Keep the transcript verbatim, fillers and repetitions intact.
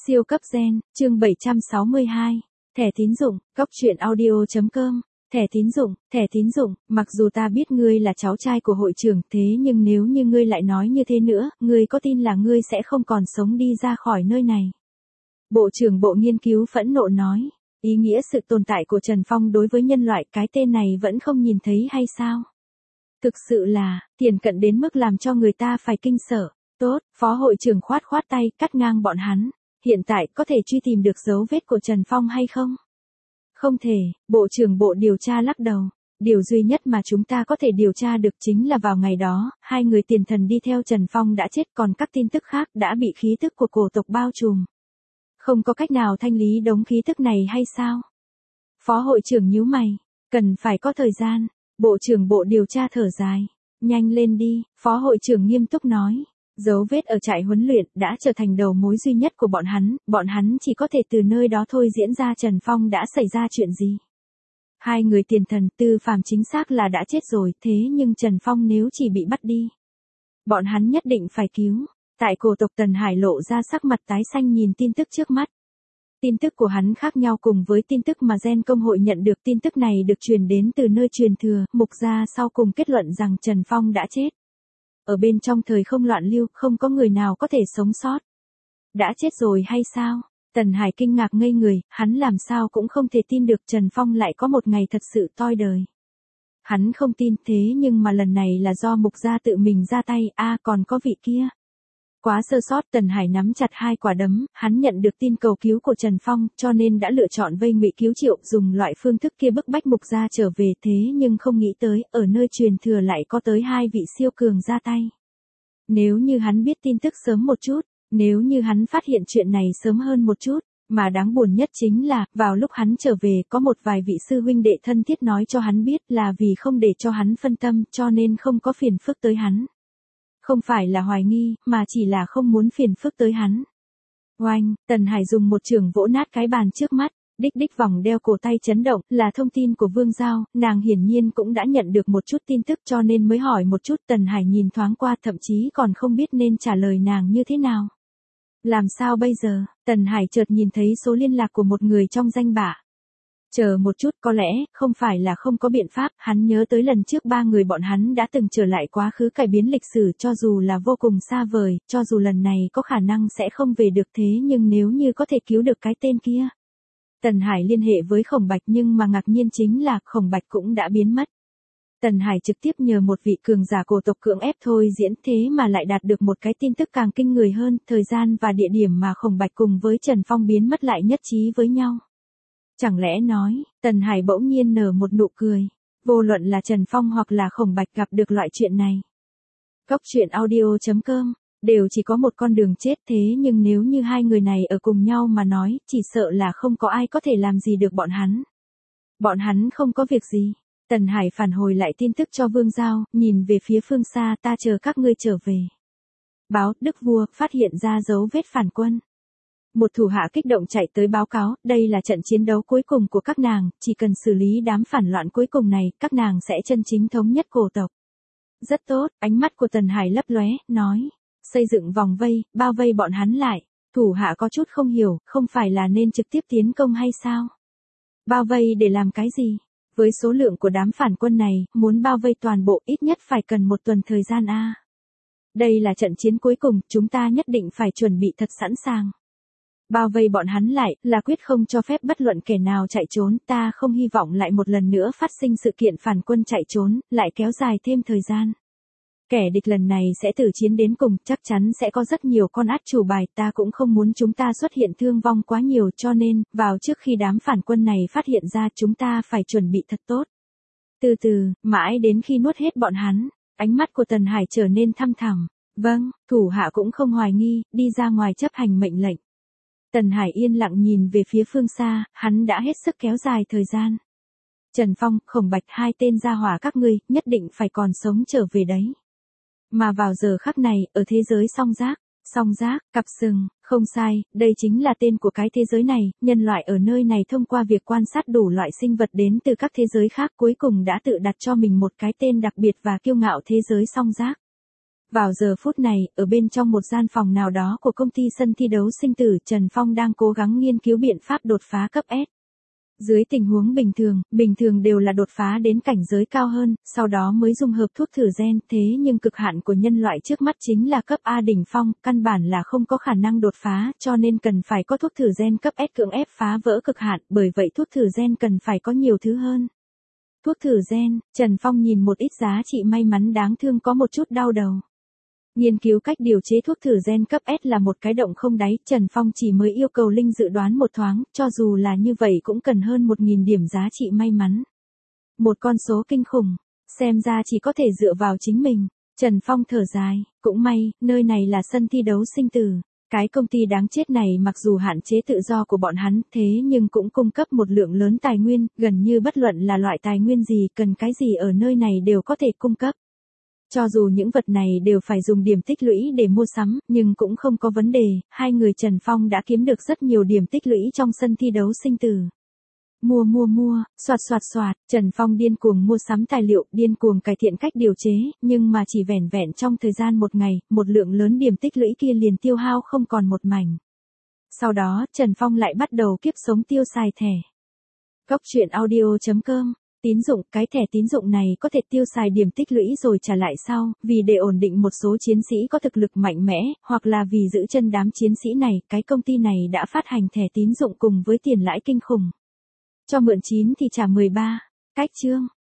Siêu cấp gen, chương bảy trăm sáu mươi hai. Thẻ tín dụng, cóc truyện audio chấm com. Thẻ tín dụng, thẻ tín dụng, mặc dù ta biết ngươi là cháu trai của hội trưởng, thế nhưng nếu như ngươi lại nói như thế nữa, ngươi có tin là ngươi sẽ không còn sống đi ra khỏi nơi này? Bộ trưởng Bộ Nghiên cứu phẫn nộ nói, ý nghĩa sự tồn tại của Trần Phong đối với nhân loại, cái tên này vẫn không nhìn thấy hay sao? Thực sự là, tiền cận đến mức làm cho người ta phải kinh sợ. Tốt, phó hội trưởng khoát khoát tay, cắt ngang bọn hắn. Hiện tại có thể truy tìm được dấu vết của Trần Phong hay không? Không thể, bộ trưởng bộ điều tra lắc đầu. Điều duy nhất mà chúng ta có thể điều tra được chính là vào ngày đó, hai người tiền thần đi theo Trần Phong đã chết, còn các tin tức khác đã bị khí tức của cổ tộc bao trùm. Không có cách nào thanh lý đống khí tức này hay sao? Phó hội trưởng nhíu mày, cần phải có thời gian. Bộ trưởng bộ điều tra thở dài. Nhanh lên đi, phó hội trưởng nghiêm túc nói. Dấu vết ở trại huấn luyện đã trở thành đầu mối duy nhất của bọn hắn, bọn hắn chỉ có thể từ nơi đó thôi diễn ra Trần Phong đã xảy ra chuyện gì. Hai người tiền thần Tư Phàm chính xác là đã chết rồi, thế nhưng Trần Phong nếu chỉ bị bắt đi, bọn hắn nhất định phải cứu. Tại cổ tộc Tần Hải lộ ra sắc mặt tái xanh nhìn tin tức trước mắt. Tin tức của hắn khác nhau cùng với tin tức mà Gen Công hội nhận được, tin tức này được truyền đến từ nơi truyền thừa, Mục gia sau cùng kết luận rằng Trần Phong đã chết. Ở bên trong thời không loạn lưu, không có người nào có thể sống sót. Đã chết rồi hay sao? Tần Hải kinh ngạc ngây người, hắn làm sao cũng không thể tin được Trần Phong lại có một ngày thật sự toi đời. Hắn không tin, thế nhưng mà lần này là do Mục gia tự mình ra tay, a à, còn có vị kia. Quá sơ sót, Tần Hải nắm chặt hai quả đấm, hắn nhận được tin cầu cứu của Trần Phong, cho nên đã lựa chọn vây ngụy cứu Triệu, dùng loại phương thức kia bức bách Mục gia trở về, thế nhưng không nghĩ tới, ở nơi truyền thừa lại có tới hai vị siêu cường ra tay. Nếu như hắn biết tin tức sớm một chút, nếu như hắn phát hiện chuyện này sớm hơn một chút, mà đáng buồn nhất chính là, vào lúc hắn trở về, có một vài vị sư huynh đệ thân thiết nói cho hắn biết là vì không để cho hắn phân tâm, cho nên không có phiền phức tới hắn. Không phải là hoài nghi, mà chỉ là không muốn phiền phức tới hắn. Oanh, Tần Hải dùng một chưởng vỗ nát cái bàn trước mắt, đích đích vòng đeo cổ tay chấn động, là thông tin của Vương Giao, nàng hiển nhiên cũng đã nhận được một chút tin tức cho nên mới hỏi một chút. Tần Hải nhìn thoáng qua thậm chí còn không biết nên trả lời nàng như thế nào. Làm sao bây giờ? Tần Hải chợt nhìn thấy số liên lạc của một người trong danh bạ. Chờ một chút, có lẽ, không phải là không có biện pháp, hắn nhớ tới lần trước ba người bọn hắn đã từng trở lại quá khứ cải biến lịch sử, cho dù là vô cùng xa vời, cho dù lần này có khả năng sẽ không về được, thế nhưng nếu như có thể cứu được cái tên kia. Tần Hải liên hệ với Khổng Bạch nhưng mà ngạc nhiên chính là Khổng Bạch cũng đã biến mất. Tần Hải trực tiếp nhờ một vị cường giả cổ tộc cưỡng ép thôi diễn, thế mà lại đạt được một cái tin tức càng kinh người hơn, thời gian và địa điểm mà Khổng Bạch cùng với Trần Phong biến mất lại nhất trí với nhau. Chẳng lẽ nói, Tần Hải bỗng nhiên nở một nụ cười, vô luận là Trần Phong hoặc là Khổng Bạch gặp được loại chuyện này. Cóc truyện audio chấm com, đều chỉ có một con đường chết, thế nhưng nếu như hai người này ở cùng nhau mà nói, chỉ sợ là không có ai có thể làm gì được bọn hắn. Bọn hắn không có việc gì. Tần Hải phản hồi lại tin tức cho Vương Giao, nhìn về phía phương xa, ta chờ các ngươi trở về. Báo, Đức Vua, phát hiện ra dấu vết phản quân. Một thủ hạ kích động chạy tới báo cáo, đây là trận chiến đấu cuối cùng của các nàng, chỉ cần xử lý đám phản loạn cuối cùng này, các nàng sẽ chân chính thống nhất cổ tộc. Rất tốt, ánh mắt của Tần Hải lấp lóe, nói, xây dựng vòng vây, bao vây bọn hắn lại. Thủ hạ có chút không hiểu, không phải là nên trực tiếp tiến công hay sao? Bao vây để làm cái gì? Với số lượng của đám phản quân này, muốn bao vây toàn bộ ít nhất phải cần một tuần thời gian a. Đây là trận chiến cuối cùng, chúng ta nhất định phải chuẩn bị thật sẵn sàng. Bao vây bọn hắn lại, là quyết không cho phép bất luận kẻ nào chạy trốn, ta không hy vọng lại một lần nữa phát sinh sự kiện phản quân chạy trốn, lại kéo dài thêm thời gian. Kẻ địch lần này sẽ tử chiến đến cùng, chắc chắn sẽ có rất nhiều con át chủ bài, ta cũng không muốn chúng ta xuất hiện thương vong quá nhiều, cho nên, vào trước khi đám phản quân này phát hiện ra, chúng ta phải chuẩn bị thật tốt. Từ từ, mãi đến khi nuốt hết bọn hắn, ánh mắt của Tần Hải trở nên thăm thẳm. Vâng, thủ hạ cũng không hoài nghi, đi ra ngoài chấp hành mệnh lệnh. Tần Hải yên lặng nhìn về phía phương xa, hắn đã hết sức kéo dài thời gian. Trần Phong, Khổng Bạch, hai tên gia hỏa các ngươi, nhất định phải còn sống trở về đấy. Mà vào giờ khắc này, ở thế giới song giác, song giác, cặp sừng, không sai, đây chính là tên của cái thế giới này, nhân loại ở nơi này thông qua việc quan sát đủ loại sinh vật đến từ các thế giới khác cuối cùng đã tự đặt cho mình một cái tên đặc biệt và kiêu ngạo, thế giới song giác. Vào giờ phút này, ở bên trong một gian phòng nào đó của công ty sân thi đấu sinh tử, Trần Phong đang cố gắng nghiên cứu biện pháp đột phá cấp S. Dưới tình huống bình thường, bình thường đều là đột phá đến cảnh giới cao hơn, sau đó mới dung hợp thuốc thử gen, thế nhưng cực hạn của nhân loại trước mắt chính là cấp A đỉnh phong, căn bản là không có khả năng đột phá, cho nên cần phải có thuốc thử gen cấp S cưỡng ép phá vỡ cực hạn, bởi vậy thuốc thử gen cần phải có nhiều thứ hơn. Thuốc thử gen, Trần Phong nhìn một ít giá trị may mắn đáng thương có một chút đau đầu. Nghiên cứu cách điều chế thuốc thử gen cấp S là một cái động không đáy, Trần Phong chỉ mới yêu cầu Linh dự đoán một thoáng, cho dù là như vậy cũng cần hơn một nghìn điểm giá trị may mắn. Một con số kinh khủng, xem ra chỉ có thể dựa vào chính mình. Trần Phong thở dài, cũng may, nơi này là sân thi đấu sinh tử. Cái công ty đáng chết này mặc dù hạn chế tự do của bọn hắn, thế nhưng cũng cung cấp một lượng lớn tài nguyên, gần như bất luận là loại tài nguyên gì, cần cái gì ở nơi này đều có thể cung cấp. Cho dù những vật này đều phải dùng điểm tích lũy để mua sắm, nhưng cũng không có vấn đề, hai người Trần Phong đã kiếm được rất nhiều điểm tích lũy trong sân thi đấu sinh tử. Mua mua mua, soạt soạt soạt, Trần Phong điên cuồng mua sắm tài liệu, điên cuồng cải thiện cách điều chế, nhưng mà chỉ vẻn vẹn trong thời gian một ngày, một lượng lớn điểm tích lũy kia liền tiêu hao không còn một mảnh. Sau đó, Trần Phong lại bắt đầu kiếp sống tiêu xài thẻ. Cốc truyện audio chấm com. Tín dụng, cái thẻ tín dụng này có thể tiêu xài điểm tích lũy rồi trả lại sau, vì để ổn định một số chiến sĩ có thực lực mạnh mẽ, hoặc là vì giữ chân đám chiến sĩ này, cái công ty này đã phát hành thẻ tín dụng cùng với tiền lãi kinh khủng. Cho mượn chín thì trả mười ba. Cách chương